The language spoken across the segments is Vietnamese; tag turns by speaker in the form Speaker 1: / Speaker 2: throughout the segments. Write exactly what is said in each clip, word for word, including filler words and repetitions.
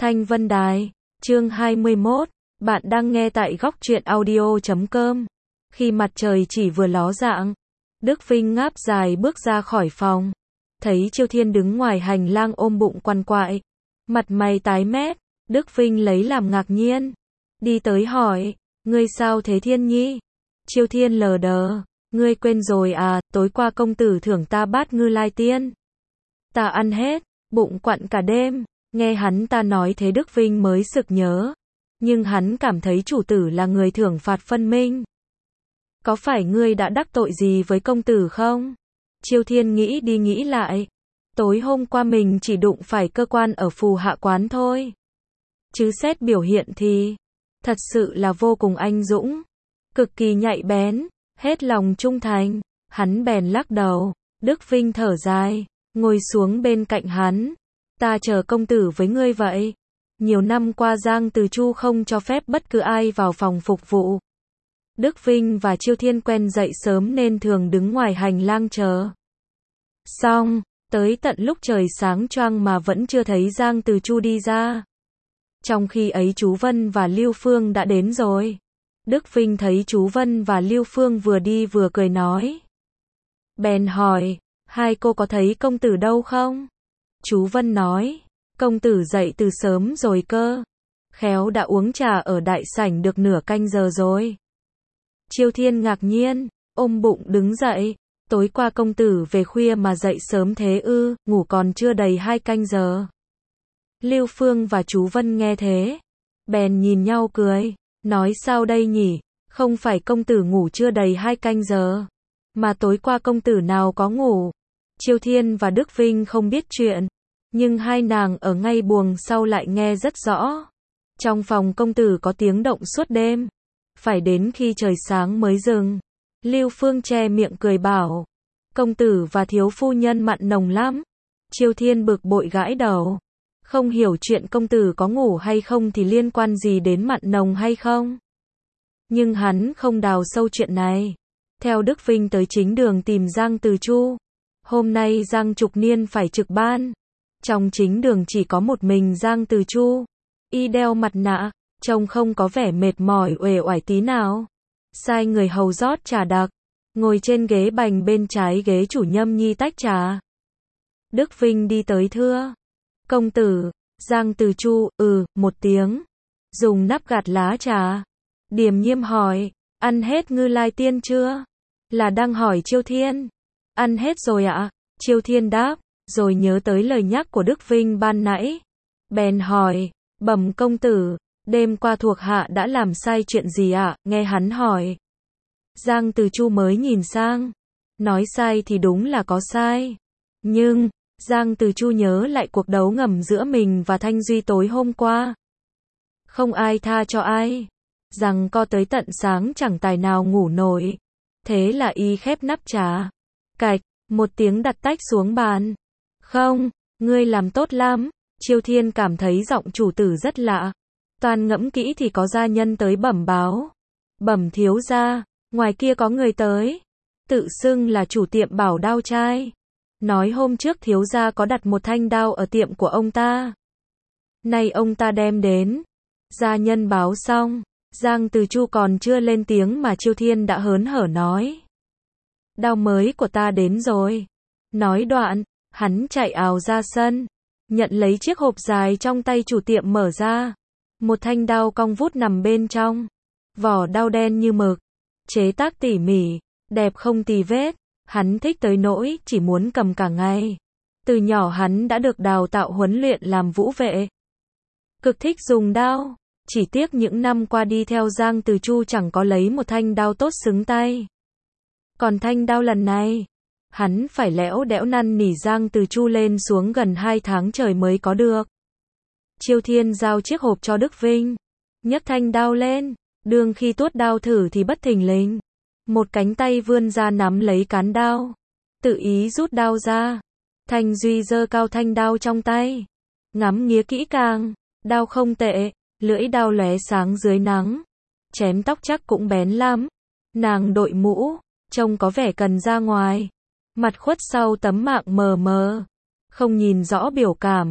Speaker 1: Thanh Vân Đài, chương hai mươi mốt, bạn đang nghe tại góc truyện audio chấm com. Khi mặt trời chỉ vừa ló dạng, Đức Vinh ngáp dài bước ra khỏi phòng. Thấy Chiêu Thiên đứng ngoài hành lang ôm bụng quằn quại. Mặt mày tái mét, Đức Vinh lấy làm ngạc nhiên. Đi tới hỏi, ngươi sao thế Thiên Nhi? Chiêu Thiên lờ đờ, ngươi quên rồi à, tối qua công tử thưởng ta bát Ngư Lai Tiên. Ta ăn hết, bụng quặn cả đêm. Nghe hắn ta nói thế Đức Vinh mới sực nhớ. Nhưng hắn cảm thấy chủ tử là người thưởng phạt phân minh. Có phải ngươi đã đắc tội gì với công tử không? Chiêu Thiên nghĩ đi nghĩ lại. Tối hôm qua mình chỉ đụng phải cơ quan ở phù hạ quán thôi. Chứ xét biểu hiện thì, thật sự là vô cùng anh dũng. Cực kỳ nhạy bén, hết lòng trung thành. Hắn bèn lắc đầu. Đức Vinh thở dài, ngồi xuống bên cạnh hắn. Ta chờ công tử với ngươi vậy. Nhiều năm qua Giang Từ Chu không cho phép bất cứ ai vào phòng phục vụ. Đức Vinh và Chiêu Thiên quen dậy sớm nên thường đứng ngoài hành lang chờ. Xong, tới tận lúc trời sáng choang mà vẫn chưa thấy Giang Từ Chu đi ra. Trong khi ấy chú Vân và Lưu Phương đã đến rồi. Đức Vinh thấy chú Vân và Lưu Phương vừa đi vừa cười nói. Bèn hỏi, hai cô có thấy công tử đâu không? Chú Vân nói, công tử dậy từ sớm rồi cơ. Khéo đã uống trà ở đại sảnh được nửa canh giờ rồi. Chiêu Thiên ngạc nhiên, ôm bụng đứng dậy. Tối qua công tử về khuya mà dậy sớm thế ư, ngủ còn chưa đầy hai canh giờ. Lưu Phương và chú Vân nghe thế, bèn nhìn nhau cười, nói sao đây nhỉ, không phải công tử ngủ chưa đầy hai canh giờ, mà tối qua công tử nào có ngủ. Chiêu Thiên và Đức Vinh không biết chuyện, nhưng hai nàng ở ngay buồng sau lại nghe rất rõ. Trong phòng công tử có tiếng động suốt đêm, phải đến khi trời sáng mới dừng. Lưu Phương che miệng cười bảo, công tử và thiếu phu nhân mặn nồng lắm. Chiêu Thiên bực bội gãi đầu, không hiểu chuyện công tử có ngủ hay không thì liên quan gì đến mặn nồng hay không. Nhưng hắn không đào sâu chuyện này. Theo Đức Vinh tới chính đường tìm Giang Từ Chu. Hôm nay Giang Trục Niên phải trực ban. Trong chính đường chỉ có một mình Giang Từ Chu. Y đeo mặt nạ, trông không có vẻ mệt mỏi uể oải tí nào. Sai người hầu rót trà đặc, ngồi trên ghế bành bên trái ghế chủ Nhâm Nhi tách trà. Đức Vinh đi tới thưa, công tử. Giang Từ Chu, ừ, một tiếng, dùng nắp gạt lá trà. Điềm nhiên hỏi, ăn hết Ngư Lai Tiên chưa? Là đang hỏi Chiêu Thiên. Ăn hết rồi ạ. Chiêu Thiên đáp, rồi nhớ tới lời nhắc của Đức Vinh ban nãy. Bèn hỏi, bẩm công tử, đêm qua thuộc hạ đã làm sai chuyện gì ạ? Nghe hắn hỏi, Giang Từ Chu mới nhìn sang. Nói sai thì đúng là có sai. Nhưng, Giang Từ Chu nhớ lại cuộc đấu ngầm giữa mình và Thanh Duy tối hôm qua. Không ai tha cho ai. Rằng co tới tận sáng chẳng tài nào ngủ nổi. Thế là y khép nắp trà. Cạch, một tiếng đặt tách xuống bàn. Không, ngươi làm tốt lắm. Chiêu Thiên cảm thấy giọng chủ tử rất lạ. Toàn ngẫm kỹ thì có gia nhân tới bẩm báo. Bẩm thiếu gia, ngoài kia có người tới. Tự xưng là chủ tiệm bảo đao trai. Nói hôm trước thiếu gia có đặt một thanh đao ở tiệm của ông ta. Nay ông ta đem đến. Gia nhân báo xong, Giang Từ Chu còn chưa lên tiếng mà Chiêu Thiên đã hớn hở nói. Đao mới của ta đến rồi. Nói đoạn, hắn chạy ào ra sân, nhận lấy chiếc hộp dài trong tay chủ tiệm mở ra. Một thanh đao cong vút nằm bên trong. Vỏ đao đen như mực, chế tác tỉ mỉ, đẹp không tì vết. Hắn thích tới nỗi chỉ muốn cầm cả ngày. Từ nhỏ hắn đã được đào tạo huấn luyện làm vũ vệ. Cực thích dùng đao. Chỉ tiếc những năm qua đi theo Giang Từ Chu chẳng có lấy một thanh đao tốt xứng tay. Còn thanh đao lần này, hắn phải lẽo đẽo năn nỉ Giang Từ Chu lên xuống gần hai tháng trời mới có được. Chiêu Thiên giao chiếc hộp cho Đức Vinh. Nhấc thanh đao lên. Đương khi tuốt đao thử thì bất thình lình. Một cánh tay vươn ra nắm lấy cán đao. Tự ý rút đao ra. Thanh Duy giơ cao thanh đao trong tay. Ngắm nghía kỹ càng. Đao không tệ. Lưỡi đao lóe sáng dưới nắng. Chém tóc chắc cũng bén lắm. Nàng đội mũ, trông có vẻ cần ra ngoài. Mặt khuất sau tấm mạng mờ mờ. Không nhìn rõ biểu cảm.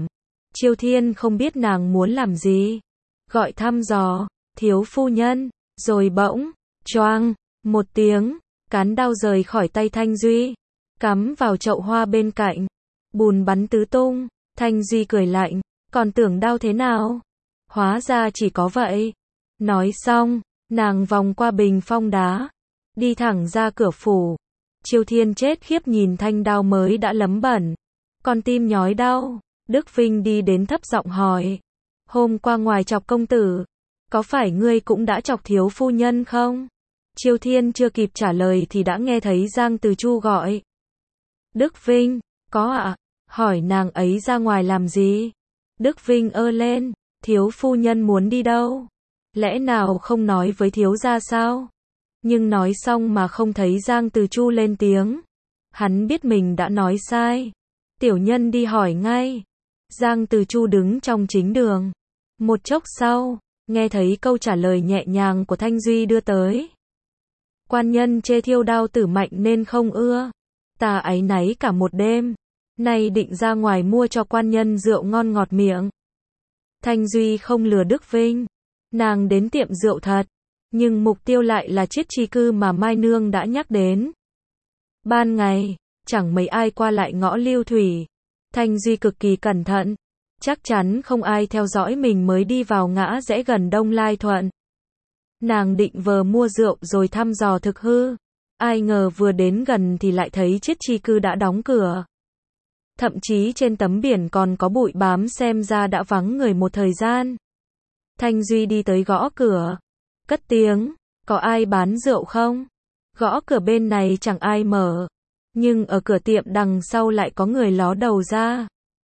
Speaker 1: Chiêu Thiên không biết nàng muốn làm gì. Gọi thăm dò, thiếu phu nhân, rồi bỗng, choang, một tiếng, cán đao rời khỏi tay Thanh Duy, cắm vào chậu hoa bên cạnh, bùn bắn tứ tung. Thanh Duy cười lạnh, còn tưởng đau thế nào? Hóa ra chỉ có vậy. Nói xong, nàng vòng qua bình phong đá, đi thẳng ra cửa phủ. Chiêu Thiên chết khiếp nhìn thanh đao mới đã lấm bẩn, con tim nhói đau. Đức Vinh đi đến thấp giọng hỏi, hôm qua ngoài chọc công tử, có phải ngươi cũng đã chọc thiếu phu nhân không? Chiêu Thiên chưa kịp trả lời thì đã nghe thấy Giang Từ Chu gọi. Đức Vinh, có ạ, à? Hỏi nàng ấy ra ngoài làm gì? Đức Vinh ơ lên, thiếu phu nhân muốn đi đâu? Lẽ nào không nói với thiếu gia sao? Nhưng nói xong mà không thấy Giang Từ Chu lên tiếng. Hắn biết mình đã nói sai. Tiểu nhân đi hỏi ngay. Giang Từ Chu đứng trong chính đường. Một chốc sau, nghe thấy câu trả lời nhẹ nhàng của Thanh Duy đưa tới. Quan nhân chê Thiêu Đao tử mạnh nên không ưa. Ta áy náy cả một đêm. Nay định ra ngoài mua cho quan nhân rượu ngon ngọt miệng. Thanh Duy không lừa Đức Vinh. Nàng đến tiệm rượu thật. Nhưng mục tiêu lại là Chiết Chi Cư mà Mai Nương đã nhắc đến. Ban ngày, chẳng mấy ai qua lại ngõ Lưu Thủy. Thanh Duy cực kỳ cẩn thận. Chắc chắn không ai theo dõi mình mới đi vào ngã rẽ gần Đông Lai Thuận. Nàng định vờ mua rượu rồi thăm dò thực hư. Ai ngờ vừa đến gần thì lại thấy Chiết Chi Cư đã đóng cửa. Thậm chí trên tấm biển còn có bụi bám, xem ra đã vắng người một thời gian. Thanh Duy đi tới gõ cửa. Cất tiếng, có ai bán rượu không? Gõ cửa bên này chẳng ai mở. Nhưng ở cửa tiệm đằng sau lại có người ló đầu ra.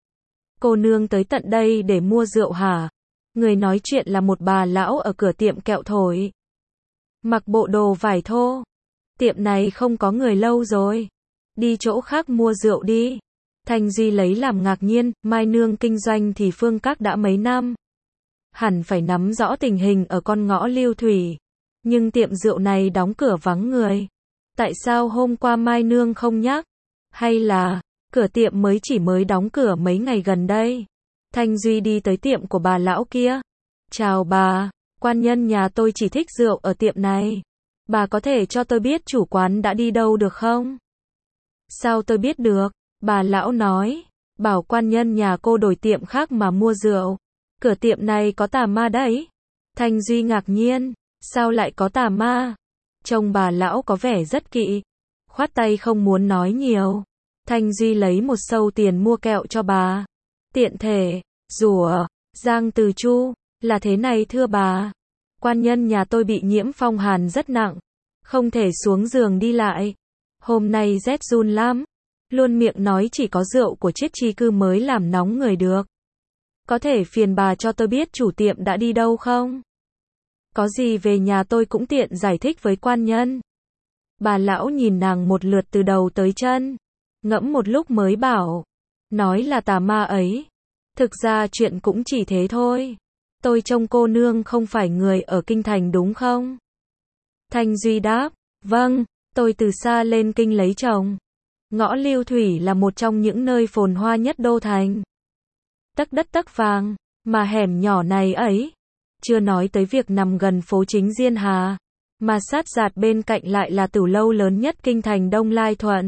Speaker 1: Cô nương tới tận đây để mua rượu hả? Người nói chuyện là một bà lão ở cửa tiệm kẹo thổi. Mặc bộ đồ vải thô. Tiệm này không có người lâu rồi. Đi chỗ khác mua rượu đi. Thanh Duy lấy làm ngạc nhiên, Mai Nương kinh doanh thì Phương Các đã mấy năm. Hẳn phải nắm rõ tình hình ở con ngõ Lưu Thủy. Nhưng tiệm rượu này đóng cửa vắng người. Tại sao hôm qua Mai Nương không nhắc? Hay là, cửa tiệm mới chỉ mới đóng cửa mấy ngày gần đây? Thanh Duy đi tới tiệm của bà lão kia. Chào bà, quan nhân nhà tôi chỉ thích rượu ở tiệm này. Bà có thể cho tôi biết chủ quán đã đi đâu được không? Sao tôi biết được? Bà lão nói, bảo quan nhân nhà cô đổi tiệm khác mà mua rượu. Cửa tiệm này có tà ma đấy. Thanh Duy ngạc nhiên, sao lại có tà ma? Trông bà lão có vẻ rất kỵ. Khoát tay không muốn nói nhiều. Thanh Duy lấy một xâu tiền mua kẹo cho bà. Tiện thể, rủa, Giang Từ Chu, là thế này thưa bà. Quan nhân nhà tôi bị nhiễm phong hàn rất nặng. Không thể xuống giường đi lại. Hôm nay rét run lắm. Luôn miệng nói chỉ có rượu của Chiết Chi Cư mới làm nóng người được. Có thể phiền bà cho tôi biết chủ tiệm đã đi đâu không? Có gì về nhà tôi cũng tiện giải thích với quan nhân. Bà lão nhìn nàng một lượt từ đầu tới chân. Ngẫm một lúc mới bảo. Nói là tà ma ấy. Thực ra chuyện cũng chỉ thế thôi. Tôi trông cô nương không phải người ở kinh thành đúng không? Thanh Duy đáp. Vâng, tôi từ xa lên kinh lấy chồng. Ngõ Lưu Thủy là một trong những nơi phồn hoa nhất đô thành. Tấc đất tấc vàng, mà hẻm nhỏ này ấy. Chưa nói tới việc nằm gần phố chính Diên Hà. Mà sát giạt bên cạnh lại là tử lâu lớn nhất kinh thành Đông Lai Thuận.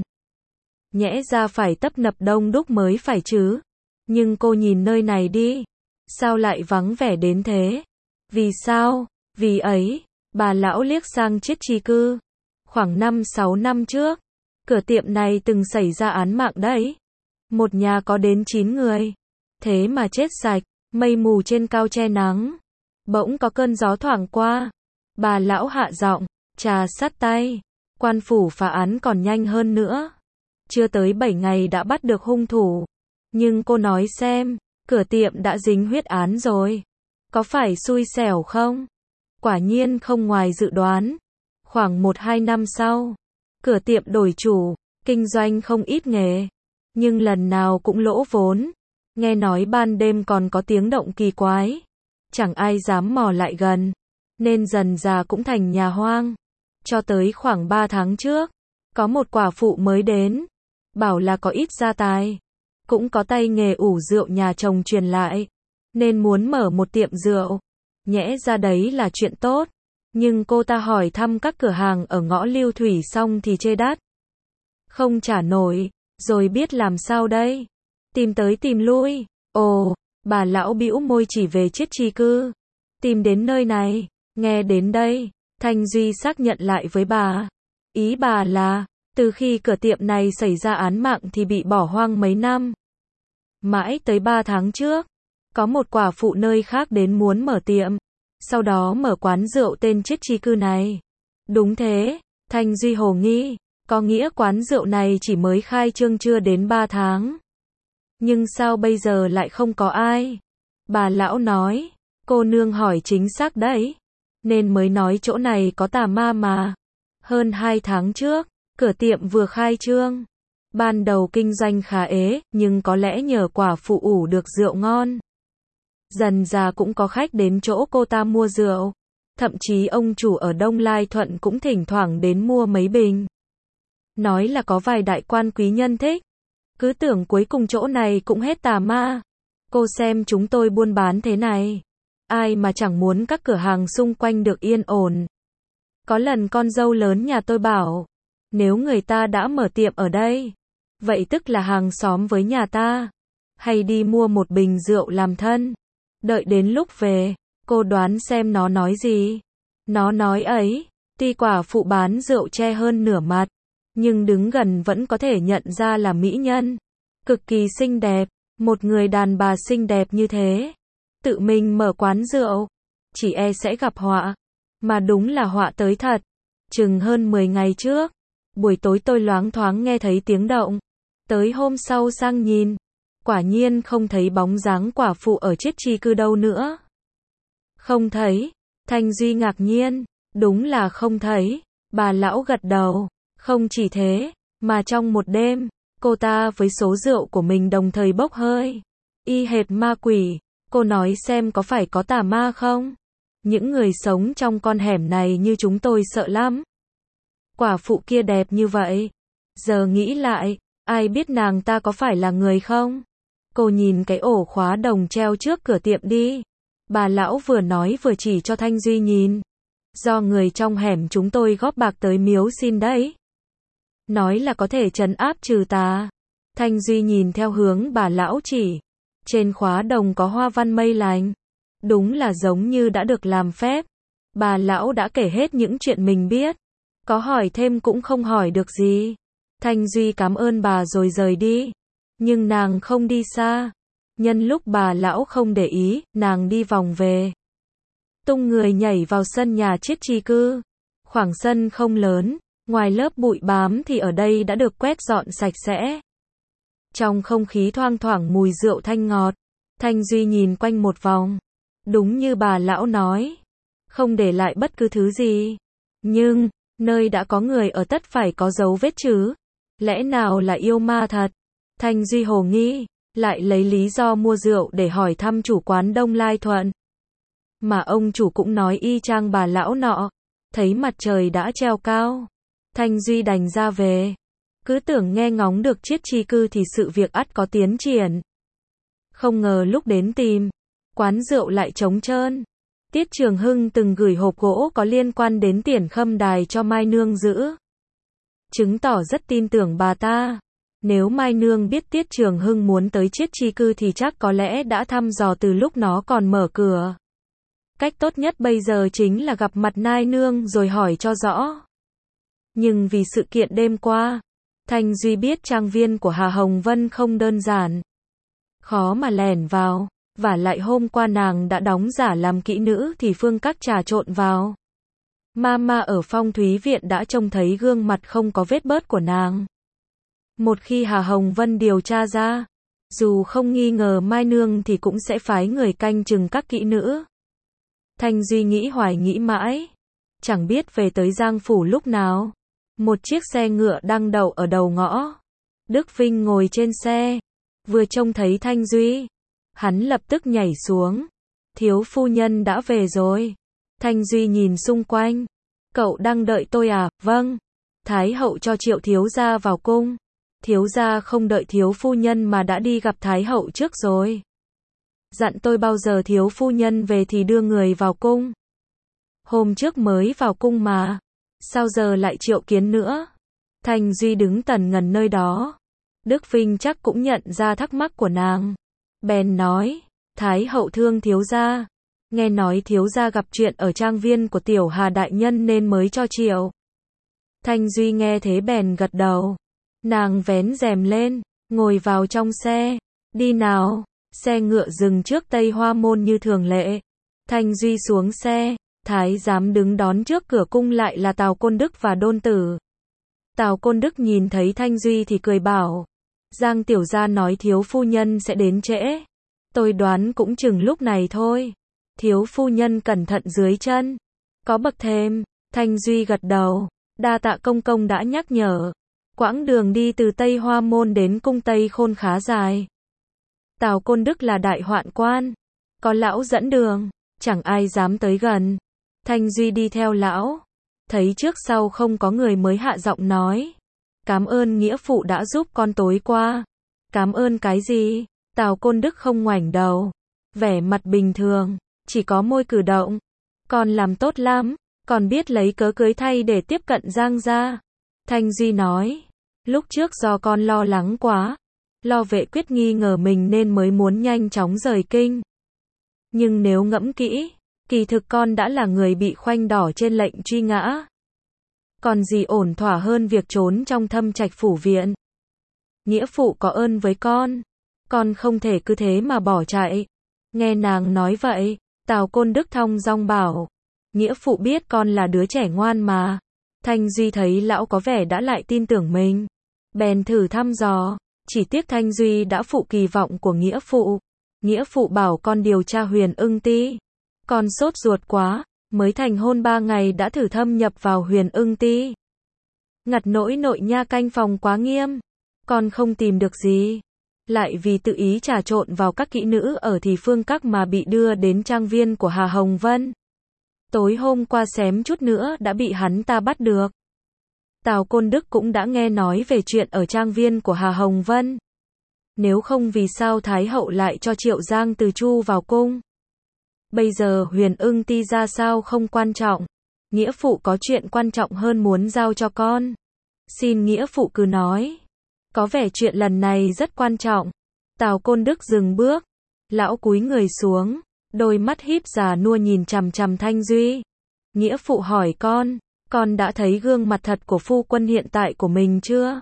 Speaker 1: Nhẽ ra phải tấp nập đông đúc mới phải chứ. Nhưng cô nhìn nơi này đi. Sao lại vắng vẻ đến thế? Vì sao? Vì ấy, bà lão liếc sang Chiết Chi Cư. Khoảng năm sáu năm trước, cửa tiệm này từng xảy ra án mạng đấy. Một nhà có đến chín người. Thế mà chết sạch, mây mù trên cao che nắng. Bỗng có cơn gió thoảng qua. Bà lão hạ giọng, trà sát tay. Quan phủ phá án còn nhanh hơn nữa. Chưa tới bảy ngày đã bắt được hung thủ. Nhưng cô nói xem, cửa tiệm đã dính huyết án rồi. Có phải xui xẻo không? Quả nhiên không ngoài dự đoán. Khoảng một hai năm sau, cửa tiệm đổi chủ, kinh doanh không ít nghề. Nhưng lần nào cũng lỗ vốn. Nghe nói ban đêm còn có tiếng động kỳ quái. Chẳng ai dám mò lại gần. Nên dần dà cũng thành nhà hoang. Cho tới khoảng ba tháng trước, có một quả phụ mới đến. Bảo là có ít gia tài. cũng có tay nghề ủ rượu nhà chồng truyền lại, nên muốn mở một tiệm rượu. Nhẽ ra đấy là chuyện tốt, nhưng cô ta hỏi thăm các cửa hàng ở ngõ Lưu Thủy xong thì chê đắt, không trả nổi, rồi biết làm sao đây? Tìm tới tìm lui. Ồ, bà lão bĩu môi chỉ về Chiết Chi Cư. Tìm đến nơi này, nghe đến đây, Thanh Duy xác nhận lại với bà. Ý bà là, từ khi cửa tiệm này xảy ra án mạng thì bị bỏ hoang mấy năm. Mãi tới ba tháng trước, có một quả phụ nơi khác đến muốn mở tiệm, sau đó mở quán rượu tên Chiết Chi Cư này. Đúng thế, Thanh Duy hồ nghi, có nghĩa quán rượu này chỉ mới khai trương chưa đến ba tháng. Nhưng sao bây giờ lại không có ai? Bà lão nói, cô nương hỏi chính xác đấy, nên mới nói chỗ này có tà ma mà. Hơn hai tháng trước, cửa tiệm vừa khai trương. Ban đầu kinh doanh khá ế, nhưng có lẽ nhờ quả phụ ủ được rượu ngon. Dần dà cũng có khách đến chỗ cô ta mua rượu. Thậm chí ông chủ ở Đông Lai Thuận cũng thỉnh thoảng đến mua mấy bình. Nói là có vài đại quan quý nhân thích. Cứ tưởng cuối cùng chỗ này cũng hết tà ma. Cô xem chúng tôi buôn bán thế này. Ai mà chẳng muốn các cửa hàng xung quanh được yên ổn. Có lần con dâu lớn nhà tôi bảo, nếu người ta đã mở tiệm ở đây, vậy tức là hàng xóm với nhà ta. Hay đi mua một bình rượu làm thân. Đợi đến lúc về, cô đoán xem nó nói gì. Nó nói ấy, tuy quả phụ bán rượu che hơn nửa mặt, nhưng đứng gần vẫn có thể nhận ra là mỹ nhân. Cực kỳ xinh đẹp, một người đàn bà xinh đẹp như thế. Tự mình mở quán rượu, chỉ e sẽ gặp họa. Mà đúng là họa tới thật. Chừng hơn mười ngày trước, buổi tối tôi loáng thoáng nghe thấy tiếng động. Tới hôm sau sang nhìn, quả nhiên không thấy bóng dáng quả phụ ở Chiết Chi Cư đâu nữa. Không thấy. Thanh Duy ngạc nhiên, đúng là không thấy. Bà lão gật đầu, không chỉ thế, mà trong một đêm, cô ta với số rượu của mình đồng thời bốc hơi. Y hệt ma quỷ, cô nói xem có phải có tà ma không? Những người sống trong con hẻm này như chúng tôi sợ lắm. Quả phụ kia đẹp như vậy. Giờ nghĩ lại, ai biết nàng ta có phải là người không? Cô nhìn cái ổ khóa đồng treo trước cửa tiệm đi. Bà lão vừa nói vừa chỉ cho Thanh Duy nhìn. Do người trong hẻm chúng tôi góp bạc tới miếu xin đấy. Nói là có thể trấn áp trừ tà. Thanh Duy nhìn theo hướng bà lão chỉ. Trên khóa đồng có hoa văn mây lành. Đúng là giống như đã được làm phép. Bà lão đã kể hết những chuyện mình biết. Có hỏi thêm cũng không hỏi được gì. Thanh Duy cảm ơn bà rồi rời đi. Nhưng nàng không đi xa. Nhân lúc bà lão không để ý, nàng đi vòng về. Tung người nhảy vào sân nhà Chiết Chi Cư. Khoảng sân không lớn, ngoài lớp bụi bám thì ở đây đã được quét dọn sạch sẽ. Trong không khí thoang thoảng mùi rượu thanh ngọt. Thanh Duy nhìn quanh một vòng. Đúng như bà lão nói. Không để lại bất cứ thứ gì. Nhưng, nơi đã có người ở tất phải có dấu vết chứ. Lẽ nào là yêu ma thật? Thanh Duy hồ nghi, lại lấy lý do mua rượu để hỏi thăm chủ quán Đông Lai Thuận. Mà ông chủ cũng nói y chang bà lão nọ. Thấy mặt trời đã treo cao. Thanh Duy đành ra về. Cứ tưởng nghe ngóng được Chiết Chi Cư thì sự việc ắt có tiến triển. Không ngờ lúc đến tìm, quán rượu lại trống trơn. Tiết Trường Hưng từng gửi hộp gỗ có liên quan đến Tiền Khâm Đài cho Mai Nương giữ. Chứng tỏ rất tin tưởng bà ta. Nếu Mai Nương biết Tiết Trường Hưng muốn tới Chiết Chi Cư thì chắc có lẽ đã thăm dò từ lúc nó còn mở cửa. Cách tốt nhất bây giờ chính là gặp mặt Mai Nương rồi hỏi cho rõ. Nhưng vì sự kiện đêm qua, Thanh Duy biết trang viên của Hà Hồng Vân không đơn giản. Khó mà lẻn vào, vả lại hôm qua nàng đã đóng giả làm kỹ nữ thì Phương Các trà trộn vào. Mama ở Phong Thúy Viện đã trông thấy gương mặt không có vết bớt của nàng. Một khi Hà Hồng Vân điều tra ra, dù không nghi ngờ Mai Nương thì cũng sẽ phái người canh chừng các kỹ nữ. Thanh Duy nghĩ hoài nghĩ mãi, chẳng biết về tới Giang Phủ lúc nào. Một chiếc xe ngựa đang đậu ở đầu ngõ. Đức Vinh ngồi trên xe, vừa trông thấy Thanh Duy, hắn lập tức nhảy xuống. Thiếu phu nhân đã về rồi. Thanh Duy nhìn xung quanh. Cậu đang đợi tôi à? Vâng. Thái hậu cho Triệu thiếu gia vào cung. thiếu gia không đợi thiếu phu nhân mà đã đi gặp Thái hậu trước rồi. Dặn tôi bao giờ thiếu phu nhân về thì đưa người vào cung. Hôm trước mới vào cung mà, sao giờ lại triệu kiến nữa? Thanh Duy đứng tần ngần nơi đó. Đức Vinh chắc cũng nhận ra thắc mắc của nàng. Bèn nói, Thái hậu thương thiếu gia. Nghe nói thiếu gia gặp chuyện ở trang viên của Tiểu Hà đại nhân nên mới cho triệu. Thanh Duy nghe thế bèn gật đầu. Nàng vén rèm lên, ngồi vào trong xe. Đi nào. Xe ngựa dừng trước Tây Hoa Môn như thường lệ. Thanh Duy xuống xe. Thái giám đứng đón trước cửa cung lại là Tào Côn Đức và Đôn Tử. Tào Côn Đức nhìn thấy Thanh Duy thì cười bảo. Giang tiểu gia nói thiếu phu nhân sẽ đến trễ. Tôi đoán cũng chừng lúc này thôi. Thiếu phu nhân cẩn thận dưới chân. Có bậc thềm. Thanh Duy gật đầu. Đa tạ công công đã nhắc nhở. Quãng đường đi từ Tây Hoa Môn đến cung Tây Khôn khá dài. Tào Côn Đức là đại hoạn quan. Có lão dẫn đường, chẳng ai dám tới gần. Thanh Duy đi theo lão. Thấy trước sau không có người mới hạ giọng nói. Cám ơn nghĩa phụ đã giúp con tối qua. Cám ơn cái gì? Tào Côn Đức không ngoảnh đầu. Vẻ mặt bình thường, chỉ có môi cử động. Con làm tốt lắm, con biết lấy cớ cưới thay để tiếp cận Giang gia. Thanh Duy nói. Lúc trước do con lo lắng quá. Lo Vệ Quyết nghi ngờ mình nên mới muốn nhanh chóng rời kinh. Nhưng nếu ngẫm kỹ, kỳ thực con đã là người bị khoanh đỏ trên lệnh truy ngã. Còn gì ổn thỏa hơn việc trốn trong Thâm Trạch phủ viện. Nghĩa phụ có ơn với con. Con không thể cứ thế mà bỏ chạy. Nghe nàng nói vậy, Tào Côn Đức thong dong bảo. Nghĩa phụ biết con là đứa trẻ ngoan mà. Thanh Duy thấy lão có vẻ đã lại tin tưởng mình. Bèn thử thăm dò. Chỉ tiếc Thanh Duy đã phụ kỳ vọng của nghĩa phụ. Nghĩa phụ bảo con điều tra Huyền Ưng Ti. Con sốt ruột quá, mới thành hôn ba ngày đã thử thâm nhập vào Huyền Ưng Ti. Ngặt nỗi nội nha canh phòng quá nghiêm. Con không tìm được gì. Lại vì tự ý trà trộn vào các kỹ nữ ở Thì Phương Các mà bị đưa đến trang viên của Hà Hồng Vân. Tối hôm qua xém chút nữa đã bị hắn ta bắt được. Tào Côn Đức cũng đã nghe nói về chuyện ở trang viên của Hà Hồng Vân. Nếu không vì sao Thái hậu lại cho Triệu Giang Từ Chu vào cung. Bây giờ Huyền Ưng Ti ra sao không quan trọng. Nghĩa phụ có chuyện quan trọng hơn muốn giao cho con. Xin nghĩa phụ cứ nói. Có vẻ chuyện lần này rất quan trọng. Tào Côn Đức dừng bước. Lão cúi người xuống. Đôi mắt híp già nua nhìn chằm chằm Thanh Duy. Nghĩa phụ hỏi con. Con đã thấy gương mặt thật của phu quân hiện tại của mình chưa?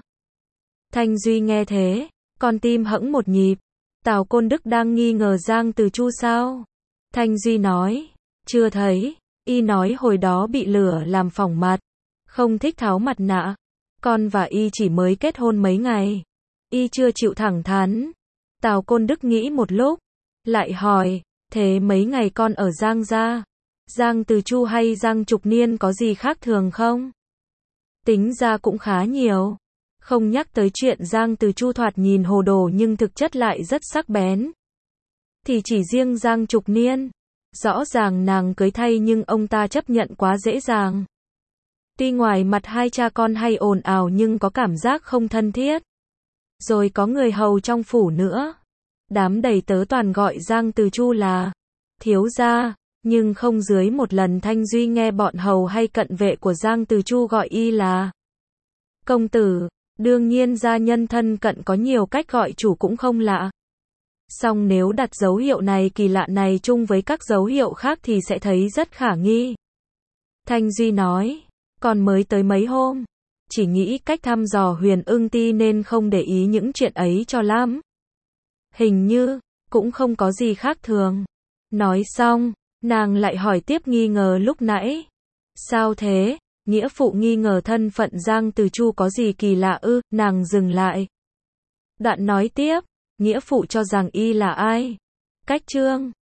Speaker 1: Thanh Duy nghe thế. Con tim hẫng một nhịp. Tào Côn Đức đang nghi ngờ Giang Từ Chu sao? Thanh Duy nói. Chưa thấy. Y nói hồi đó bị lửa làm phỏng mặt. Không thích tháo mặt nạ. Con và Y chỉ mới kết hôn mấy ngày. Y chưa chịu thẳng thắn. Tào Côn Đức nghĩ một lúc. Lại hỏi. Thế mấy ngày con ở Giang gia? Giang Từ Chu hay Giang Trục Niên có gì khác thường không? Tính ra cũng khá nhiều. Không nhắc tới chuyện Giang Từ Chu thoạt nhìn hồ đồ nhưng thực chất lại rất sắc bén. Thì chỉ riêng Giang Trục Niên. Rõ ràng nàng cưới thay nhưng ông ta chấp nhận quá dễ dàng. Tuy ngoài mặt hai cha con hay ồn ào nhưng có cảm giác không thân thiết. Rồi có người hầu trong phủ nữa. Đám đầy tớ toàn gọi Giang Từ Chu là thiếu gia. Nhưng không dưới một lần Thanh Duy nghe bọn hầu hay cận vệ của Giang Từ Chu gọi y là công tử. Đương nhiên gia nhân thân cận có nhiều cách gọi chủ cũng không lạ. Song nếu đặt dấu hiệu này kỳ lạ này chung với các dấu hiệu khác thì sẽ thấy rất khả nghi. Thanh Duy nói, còn mới tới mấy hôm. Chỉ nghĩ cách thăm dò Huyền Ưng Ti nên không để ý những chuyện ấy cho lắm. Hình như, cũng không có gì khác thường. Nói xong, nàng lại hỏi tiếp nghi ngờ lúc nãy. Sao thế? Nghĩa phụ nghi ngờ thân phận Giang Từ Chu có gì kỳ lạ ư? Nàng dừng lại. Đoạn nói tiếp, nghĩa phụ cho rằng y là ai? Cách Trương.